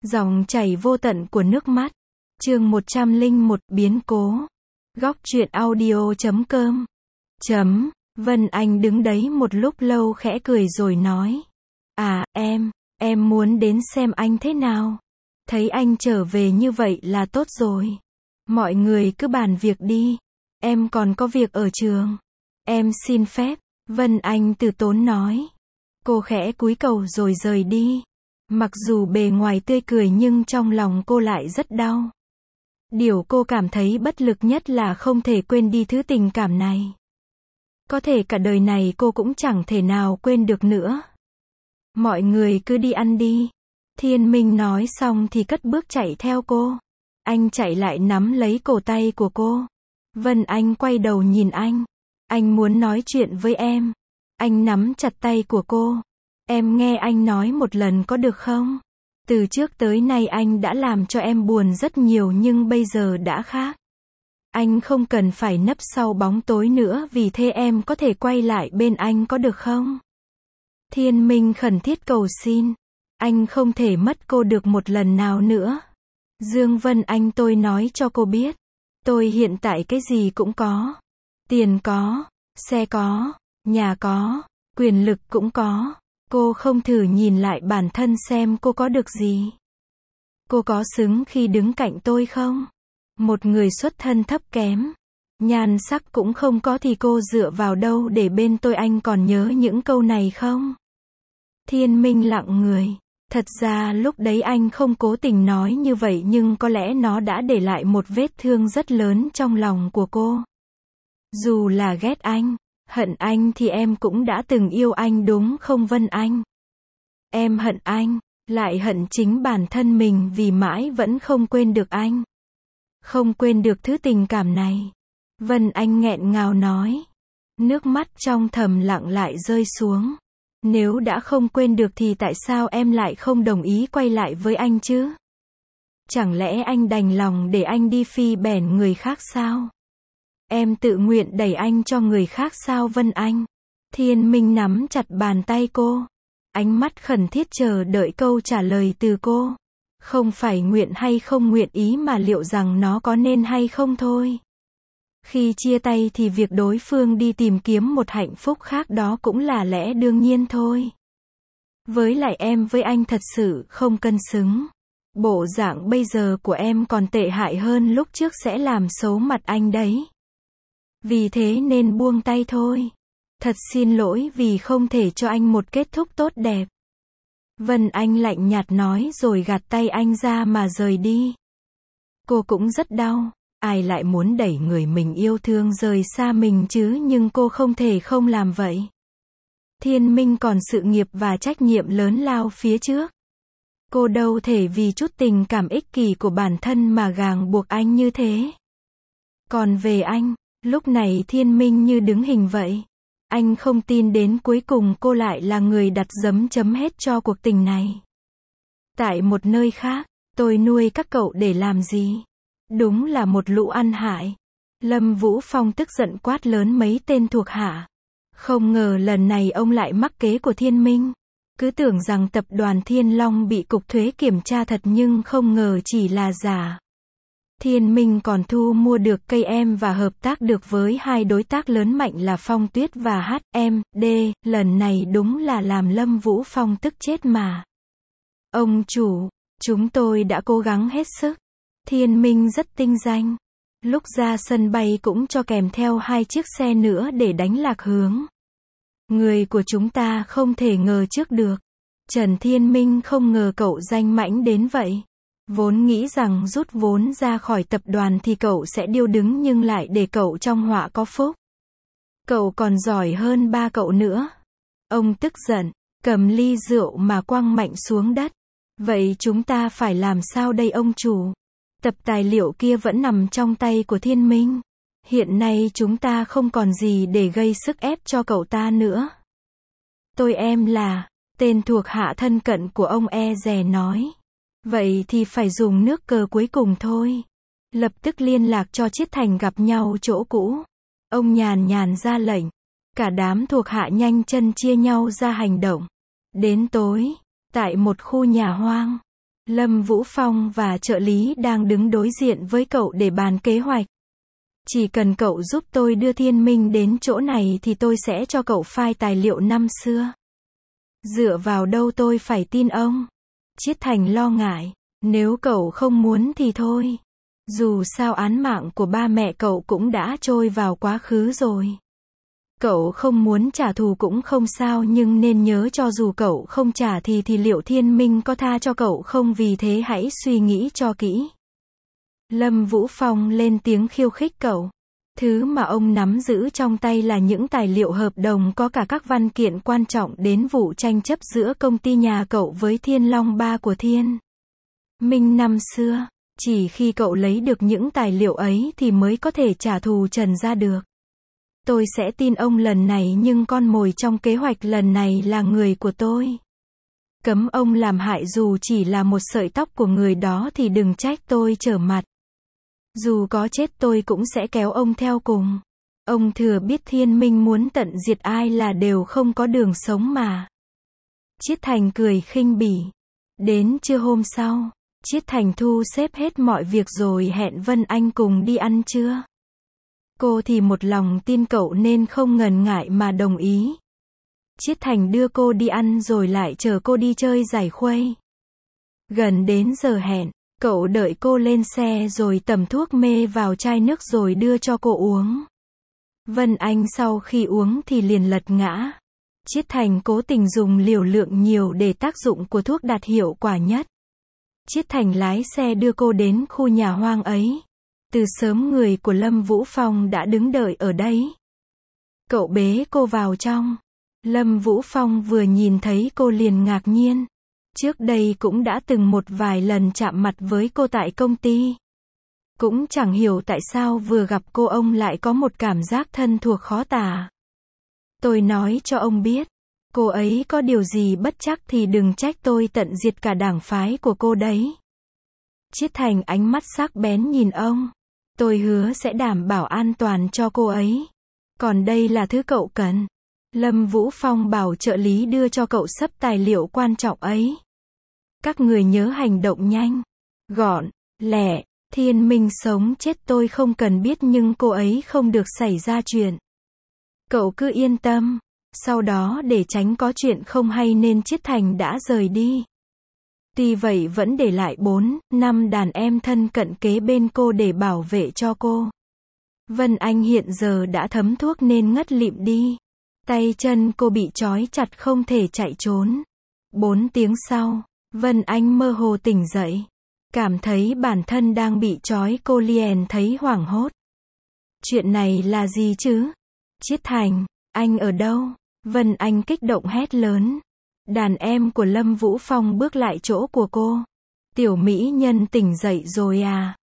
Dòng chảy vô tận của nước mắt. Chương 101 biến cố. Góc truyện audio.com. Vân Anh đứng đấy một lúc lâu khẽ cười rồi nói. Em muốn đến xem anh thế nào. Thấy anh trở về như vậy là tốt rồi. Mọi người cứ bàn việc đi. Em còn có việc ở trường. Em xin phép, Vân Anh từ tốn nói. Cô khẽ cúi cầu rồi rời đi. Mặc dù bề ngoài tươi cười nhưng trong lòng cô lại rất đau. Điều cô cảm thấy bất lực nhất là không thể quên đi thứ tình cảm này. Có thể cả đời này cô cũng chẳng thể nào quên được nữa. Mọi người cứ đi ăn đi. Thiên Minh nói xong thì cất bước chạy theo cô. Anh chạy lại nắm lấy cổ tay của cô. Vân Anh quay đầu nhìn anh. Anh muốn nói chuyện với em. Anh nắm chặt tay của cô. Em nghe anh nói một lần có được không? Từ trước tới nay anh đã làm cho em buồn rất nhiều nhưng bây giờ đã khác. Anh không cần phải nấp sau bóng tối nữa, vì thế em có thể quay lại bên anh có được không? Thiên Minh khẩn thiết cầu xin. Anh không thể mất cô được một lần nào nữa. Dương Vân Anh, tôi nói cho cô biết. Tôi hiện tại cái gì cũng có. Tiền có, xe có, nhà có, quyền lực cũng có. Cô không thử nhìn lại bản thân xem cô có được gì. Cô có xứng khi đứng cạnh tôi không? Một người xuất thân thấp kém, nhan sắc cũng không có thì cô dựa vào đâu để bên tôi? Anh còn nhớ những câu này không? Thiên Minh lặng người. Thật ra lúc đấy anh không cố tình nói như vậy nhưng có lẽ nó đã để lại một vết thương rất lớn trong lòng của cô. Dù là ghét anh, hận anh thì em cũng đã từng yêu anh đúng không Vân Anh? Em hận anh, lại hận chính bản thân mình vì mãi vẫn không quên được anh. Không quên được thứ tình cảm này. Vân Anh nghẹn ngào nói. Nước mắt trong thầm lặng lại rơi xuống. Nếu đã không quên được thì tại sao em lại không đồng ý quay lại với anh chứ? Chẳng lẽ anh đành lòng để anh đi phi bẻn người khác sao? Em tự nguyện đẩy anh cho người khác sao Vân Anh? Thiên Minh nắm chặt bàn tay cô. Ánh mắt khẩn thiết chờ đợi câu trả lời từ cô. Không phải nguyện hay không nguyện ý mà liệu rằng nó có nên hay không thôi. Khi chia tay thì việc đối phương đi tìm kiếm một hạnh phúc khác đó cũng là lẽ đương nhiên thôi. Với lại em với anh thật sự không cân xứng. Bộ dạng bây giờ của em còn tệ hại hơn lúc trước, sẽ làm xấu mặt anh đấy. Vì thế nên buông tay thôi. Thật xin lỗi vì không thể cho anh một kết thúc tốt đẹp. Vân Anh lạnh nhạt nói rồi gạt tay anh ra mà rời đi. Cô cũng rất đau. Ai lại muốn đẩy người mình yêu thương rời xa mình chứ, nhưng cô không thể không làm vậy. Thiên Minh còn sự nghiệp và trách nhiệm lớn lao phía trước. Cô đâu thể vì chút tình cảm ích kỷ của bản thân mà ràng buộc anh như thế. Còn về anh, lúc này Thiên Minh như đứng hình vậy. Anh không tin đến cuối cùng cô lại là người đặt dấu chấm hết cho cuộc tình này. Tại một nơi khác, tôi nuôi các cậu để làm gì? Đúng là một lũ ăn hại. Lâm Vũ Phong tức giận quát lớn mấy tên thuộc hạ. Không ngờ lần này ông lại mắc kế của Thiên Minh. Cứ tưởng rằng tập đoàn Thiên Long bị cục thuế kiểm tra thật nhưng không ngờ chỉ là giả. Thiên Minh còn thu mua được cây em và hợp tác được với hai đối tác lớn mạnh là Phong Tuyết và HMD. Lần này đúng là làm Lâm Vũ Phong tức chết mà. Ông chủ, chúng tôi đã cố gắng hết sức. Thiên Minh rất tinh danh. Lúc ra sân bay cũng cho kèm theo 2 chiếc xe nữa để đánh lạc hướng. Người của chúng ta không thể ngờ trước được. Trần Thiên Minh không ngờ cậu danh mãnh đến vậy. Vốn nghĩ rằng rút vốn ra khỏi tập đoàn thì cậu sẽ điêu đứng nhưng lại để cậu trong họa có phúc. Cậu còn giỏi hơn ba cậu nữa. Ông tức giận, cầm ly rượu mà quăng mạnh xuống đất. Vậy chúng ta phải làm sao đây ông chủ? Tập tài liệu kia vẫn nằm trong tay của Thiên Minh. Hiện nay chúng ta không còn gì để gây sức ép cho cậu ta nữa. Em là tên thuộc hạ thân cận của ông dè nói. Vậy thì phải dùng nước cờ cuối cùng thôi. Lập tức liên lạc cho Chiết Thành gặp nhau chỗ cũ. Ông nhàn nhàn ra lệnh. Cả đám thuộc hạ nhanh chân chia nhau ra hành động. Đến tối, tại một khu nhà hoang, Lâm Vũ Phong và trợ lý đang đứng đối diện với cậu để bàn kế hoạch. Chỉ cần cậu giúp tôi đưa Thiên Minh đến chỗ này thì tôi sẽ cho cậu file tài liệu năm xưa. Dựa vào đâu tôi phải tin ông? Chiết Thành lo ngại. Nếu cậu không muốn thì thôi. Dù sao án mạng của ba mẹ cậu cũng đã trôi vào quá khứ rồi. Cậu không muốn trả thù cũng không sao, nhưng nên nhớ cho dù cậu không trả thì liệu Thiên Minh có tha cho cậu không, vì thế hãy suy nghĩ cho kỹ. Lâm Vũ Phong lên tiếng khiêu khích cậu. Thứ mà ông nắm giữ trong tay là những tài liệu hợp đồng, có cả các văn kiện quan trọng đến vụ tranh chấp giữa công ty nhà cậu với Thiên Long Ba của Thiên Minh năm xưa. Chỉ khi cậu lấy được những tài liệu ấy thì mới có thể trả thù Trần gia được. Tôi sẽ tin ông lần này, nhưng con mồi trong kế hoạch lần này là người của tôi. Cấm ông làm hại dù chỉ là một sợi tóc của người đó thì đừng trách tôi trở mặt. Dù có chết tôi cũng sẽ kéo ông theo cùng. Ông thừa biết Thiên Minh muốn tận diệt ai là đều không có đường sống mà. Chiết Thành cười khinh bỉ. Đến trưa hôm sau, Chiết Thành thu xếp hết mọi việc rồi hẹn Vân Anh cùng đi ăn trưa. Cô thì một lòng tin cậu nên không ngần ngại mà đồng ý. Chiết Thành đưa cô đi ăn rồi lại chở cô đi chơi giải khuây. Gần đến giờ hẹn, cậu đợi cô lên xe rồi tẩm thuốc mê vào chai nước rồi đưa cho cô uống. Vân Anh sau khi uống thì liền lật ngã. Chiết Thành cố tình dùng liều lượng nhiều để tác dụng của thuốc đạt hiệu quả nhất. Chiết Thành lái xe đưa cô đến khu nhà hoang ấy. Từ sớm người của Lâm Vũ Phong đã đứng đợi ở đấy. Cậu bế cô vào trong. Lâm Vũ Phong vừa nhìn thấy cô liền ngạc nhiên. Trước đây cũng đã từng một vài lần chạm mặt với cô tại công ty. Cũng chẳng hiểu tại sao vừa gặp cô ông lại có một cảm giác thân thuộc khó tả. Tôi nói cho ông biết, cô ấy có điều gì bất trắc thì đừng trách tôi tận diệt cả đảng phái của cô đấy. Chiết Thành ánh mắt sắc bén nhìn ông. Tôi hứa sẽ đảm bảo an toàn cho cô ấy. Còn đây là thứ cậu cần. Lâm Vũ Phong bảo trợ lý đưa cho cậu xấp tài liệu quan trọng ấy. Các người nhớ hành động nhanh, gọn, lẹ. Thiên Minh sống chết tôi không cần biết, nhưng cô ấy không được xảy ra chuyện. Cậu cứ yên tâm. Sau đó để tránh có chuyện không hay nên Chiết Thành đã rời đi. Tuy vậy vẫn để lại 4-5 đàn em thân cận kế bên cô để bảo vệ cho cô. Vân Anh hiện giờ đã thấm thuốc nên ngất lịm đi. Tay chân cô bị trói chặt không thể chạy trốn. 4 tiếng sau, Vân Anh mơ hồ tỉnh dậy. Cảm thấy bản thân đang bị trói, cô liền thấy hoảng hốt. Chuyện này là gì chứ? Chiết Thành, anh ở đâu? Vân Anh kích động hét lớn. Đàn em của Lâm Vũ Phong bước lại chỗ của cô. Tiểu mỹ nhân tỉnh dậy rồi à?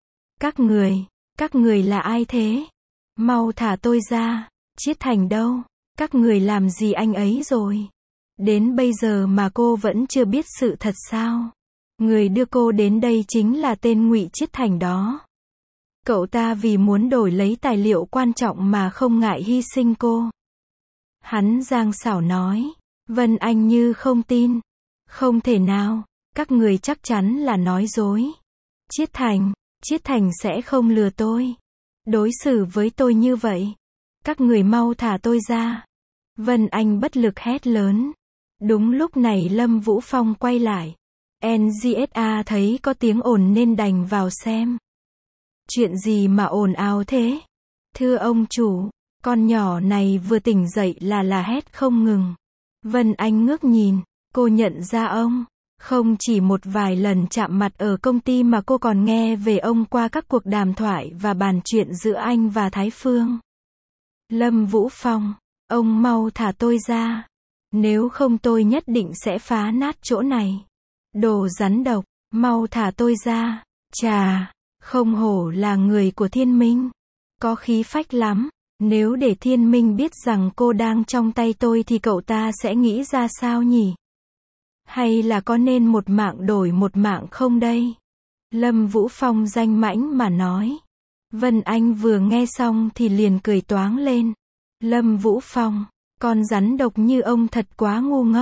Các người là ai thế? Mau thả tôi ra. Chiết Thành đâu? Các người làm gì anh ấy rồi? Đến bây giờ mà cô vẫn chưa biết sự thật sao? Người đưa cô đến đây chính là tên Ngụy Chiết Thành đó. Cậu ta vì muốn đổi lấy tài liệu quan trọng mà không ngại hy sinh cô. Hắn giang xảo nói. Vân Anh như không tin. Không thể nào, các người chắc chắn là nói dối. Chiết Thành sẽ không lừa tôi. Đối xử với tôi như vậy. Các người mau thả tôi ra. Vân Anh bất lực hét lớn. Đúng lúc này Lâm Vũ Phong quay lại. NGSA thấy có tiếng ồn nên đành vào xem. Chuyện gì mà ồn ào thế? Thưa ông chủ, con nhỏ này vừa tỉnh dậy là hét không ngừng. Vân Anh ngước nhìn, cô nhận ra ông. Không chỉ một vài lần chạm mặt ở công ty mà cô còn nghe về ông qua các cuộc đàm thoại và bàn chuyện giữa anh và Thái Phương. Lâm Vũ Phong, ông mau thả tôi ra. Nếu không tôi nhất định sẽ phá nát chỗ này. Đồ rắn độc, mau thả tôi ra. Chà, không hổ là người của Thiên Minh. Có khí phách lắm. Nếu để Thiên Minh biết rằng cô đang trong tay tôi thì cậu ta sẽ nghĩ ra sao nhỉ? Hay là có nên một mạng đổi một mạng không đây? Lâm Vũ Phong danh mãnh mà nói. Vân Anh vừa nghe xong thì liền cười toáng lên. Lâm Vũ Phong, con rắn độc như ông thật quá ngu ngốc.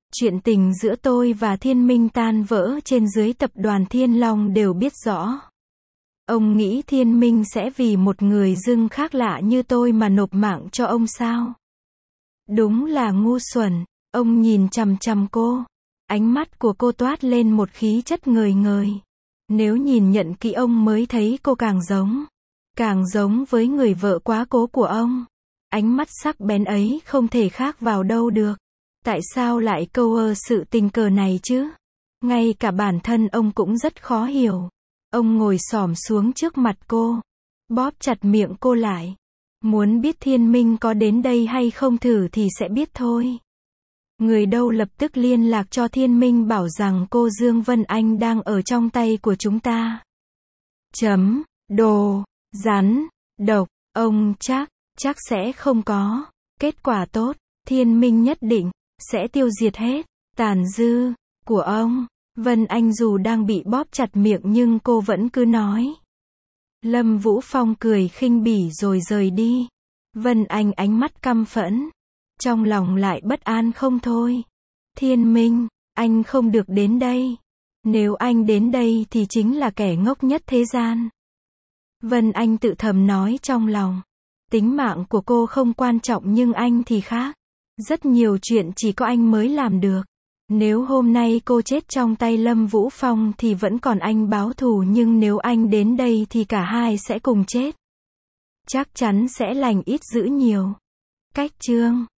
Chuyện tình giữa tôi và Thiên Minh tan vỡ trên dưới tập đoàn Thiên Long đều biết rõ. Ông nghĩ Thiên Minh sẽ vì một người dưng khác lạ như tôi mà nộp mạng cho ông sao? Đúng là ngu xuẩn. Ông nhìn chằm chằm cô. Ánh mắt của cô toát lên một khí chất ngời ngời. Nếu nhìn nhận kỹ ông mới thấy cô càng giống với người vợ quá cố của ông. Ánh mắt sắc bén ấy không thể khác vào đâu được. Tại sao lại câu sự tình cờ này chứ? Ngay cả bản thân ông cũng rất khó hiểu. Ông ngồi xổm xuống trước mặt cô, bóp chặt miệng cô lại. Muốn biết Thiên Minh có đến đây hay không thử thì sẽ biết thôi. Người đâu lập tức liên lạc cho Thiên Minh bảo rằng cô Dương Vân Anh đang ở trong tay của chúng ta. Đồ, rắn, độc, ông chắc sẽ không có kết quả tốt. Thiên Minh nhất định sẽ tiêu diệt hết tàn dư của ông. Vân Anh dù đang bị bóp chặt miệng nhưng cô vẫn cứ nói. Lâm Vũ Phong cười khinh bỉ rồi rời đi. Vân Anh ánh mắt căm phẫn, trong lòng lại bất an không thôi. Thiên Minh, anh không được đến đây. Nếu anh đến đây thì chính là kẻ ngốc nhất thế gian. Vân Anh tự thầm nói trong lòng. Tính mạng của cô không quan trọng nhưng anh thì khác. Rất nhiều chuyện chỉ có anh mới làm được. Nếu hôm nay cô chết trong tay Lâm Vũ Phong thì vẫn còn anh báo thù, nhưng nếu anh đến đây thì cả hai sẽ cùng chết. Chắc chắn sẽ lành ít dữ nhiều. Cách chương